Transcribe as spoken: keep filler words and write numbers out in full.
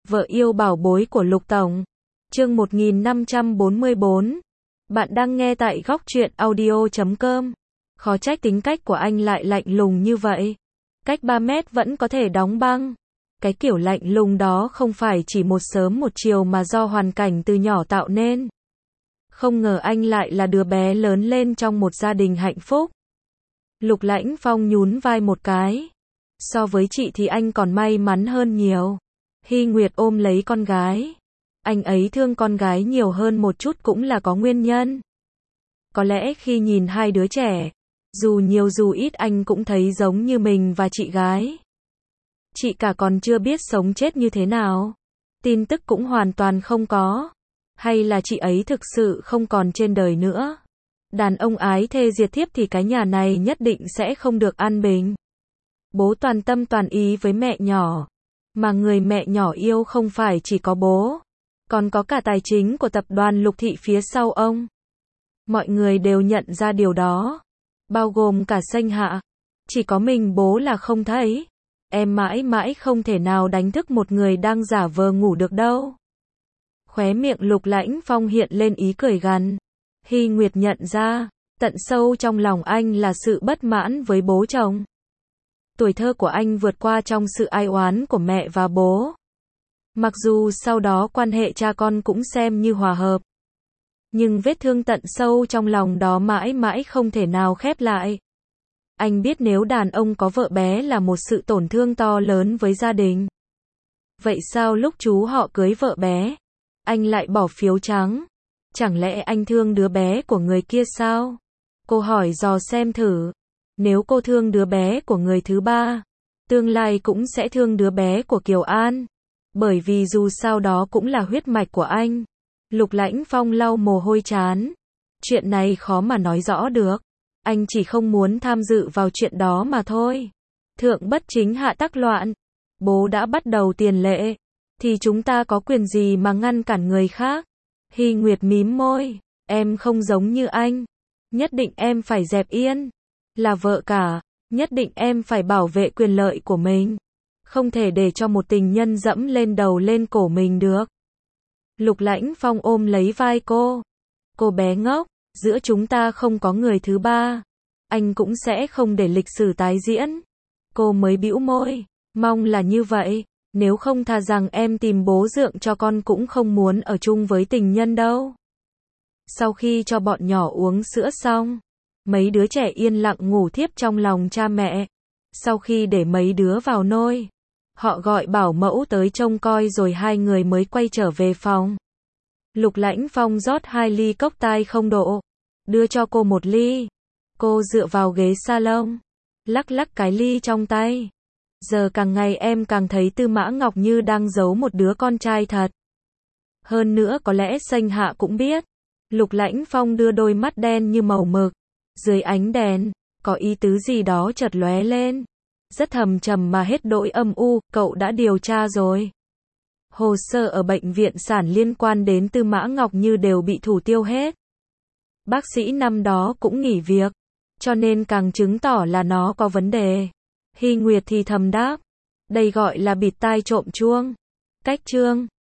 Vợ yêu bảo bối của Lục Tổng. Chương một nghìn năm trăm bốn mươi bốn. Bạn đang nghe tại góc truyện audio chấm com. Khó trách tính cách của anh lại lạnh lùng như vậy. Cách ba mét vẫn có thể đóng băng. Cái kiểu lạnh lùng đó không phải chỉ một sớm một chiều mà do hoàn cảnh từ nhỏ tạo nên. Không ngờ anh lại là đứa bé lớn lên trong một gia đình hạnh phúc. Lục Lãnh Phong nhún vai một cái. So với chị thì anh còn may mắn hơn nhiều. Hy Nguyệt ôm lấy con gái. Anh ấy thương con gái nhiều hơn một chút cũng là có nguyên nhân. Có lẽ khi nhìn hai đứa trẻ, dù nhiều dù ít anh cũng thấy giống như mình và chị gái. Chị cả còn chưa biết sống chết như thế nào. Tin tức cũng hoàn toàn không có. Hay là chị ấy thực sự không còn trên đời nữa. Đàn ông ái thê diệt thiếp thì cái nhà này nhất định sẽ không được an bình. Bố toàn tâm toàn ý với mẹ nhỏ. Mà người mẹ nhỏ yêu không phải chỉ có bố. Còn có cả tài chính của tập đoàn Lục Thị phía sau ông. Mọi người đều nhận ra điều đó. Bao gồm cả Sanh Hạ. Chỉ có mình bố là không thấy. Em mãi mãi không thể nào đánh thức một người đang giả vờ ngủ được đâu. Khóe miệng Lục Lãnh Phong hiện lên ý cười gằn. Hy Nguyệt nhận ra, tận sâu trong lòng anh là sự bất mãn với bố chồng. Tuổi thơ của anh vượt qua trong sự ai oán của mẹ và bố. Mặc dù sau đó quan hệ cha con cũng xem như hòa hợp. Nhưng vết thương tận sâu trong lòng đó mãi mãi không thể nào khép lại. Anh biết nếu đàn ông có vợ bé là một sự tổn thương to lớn với gia đình. Vậy sao lúc chú họ cưới vợ bé, anh lại bỏ phiếu trắng? Chẳng lẽ anh thương đứa bé của người kia sao? Cô hỏi dò xem thử. Nếu cô thương đứa bé của người thứ ba, tương lai cũng sẽ thương đứa bé của Kiều An. Bởi vì dù sao đó cũng là huyết mạch của anh. Lục Lãnh Phong lau mồ hôi trán. Chuyện này khó mà nói rõ được. Anh chỉ không muốn tham dự vào chuyện đó mà thôi. Thượng bất chính hạ tắc loạn. Bố đã bắt đầu tiền lệ. Thì chúng ta có quyền gì mà ngăn cản người khác? Hy Nguyệt mím môi. Em không giống như anh. Nhất định em phải dẹp yên. Là vợ cả. Nhất định em phải bảo vệ quyền lợi của mình. Không thể để cho một tình nhân dẫm lên đầu lên cổ mình được. Lục Lãnh Phong ôm lấy vai cô. Cô bé ngốc, giữa chúng ta không có người thứ ba. Anh cũng sẽ không để lịch sử tái diễn. Cô mới bĩu môi. Mong là như vậy. Nếu không thà rằng em tìm bố dượng cho con cũng không muốn ở chung với tình nhân đâu. Sau khi cho bọn nhỏ uống sữa xong, mấy đứa trẻ yên lặng ngủ thiếp trong lòng cha mẹ. Sau khi để mấy đứa vào nôi, họ gọi bảo mẫu tới trông coi rồi hai người mới quay trở về phòng. Lục Lãnh Phong rót hai ly cốc tai không độ, đưa cho cô một ly. Cô dựa vào ghế salon, lắc lắc cái ly trong tay. Giờ càng ngày em càng thấy Tư Mã Ngọc như đang giấu một đứa con trai thật. Hơn nữa có lẽ Sanh Hạ cũng biết. Lục Lãnh Phong đưa đôi mắt đen như màu mực. Dưới ánh đèn, có ý tứ gì đó chợt lóe lên. Rất thầm trầm mà hết đội âm u, cậu đã điều tra rồi. Hồ sơ ở bệnh viện sản liên quan đến Tư Mã Ngọc Như đều bị thủ tiêu hết. Bác sĩ năm đó cũng nghỉ việc, cho nên càng chứng tỏ là nó có vấn đề. Hy Nguyệt thì thầm đáp. Đây gọi là bịt tai trộm chuông. Cách chương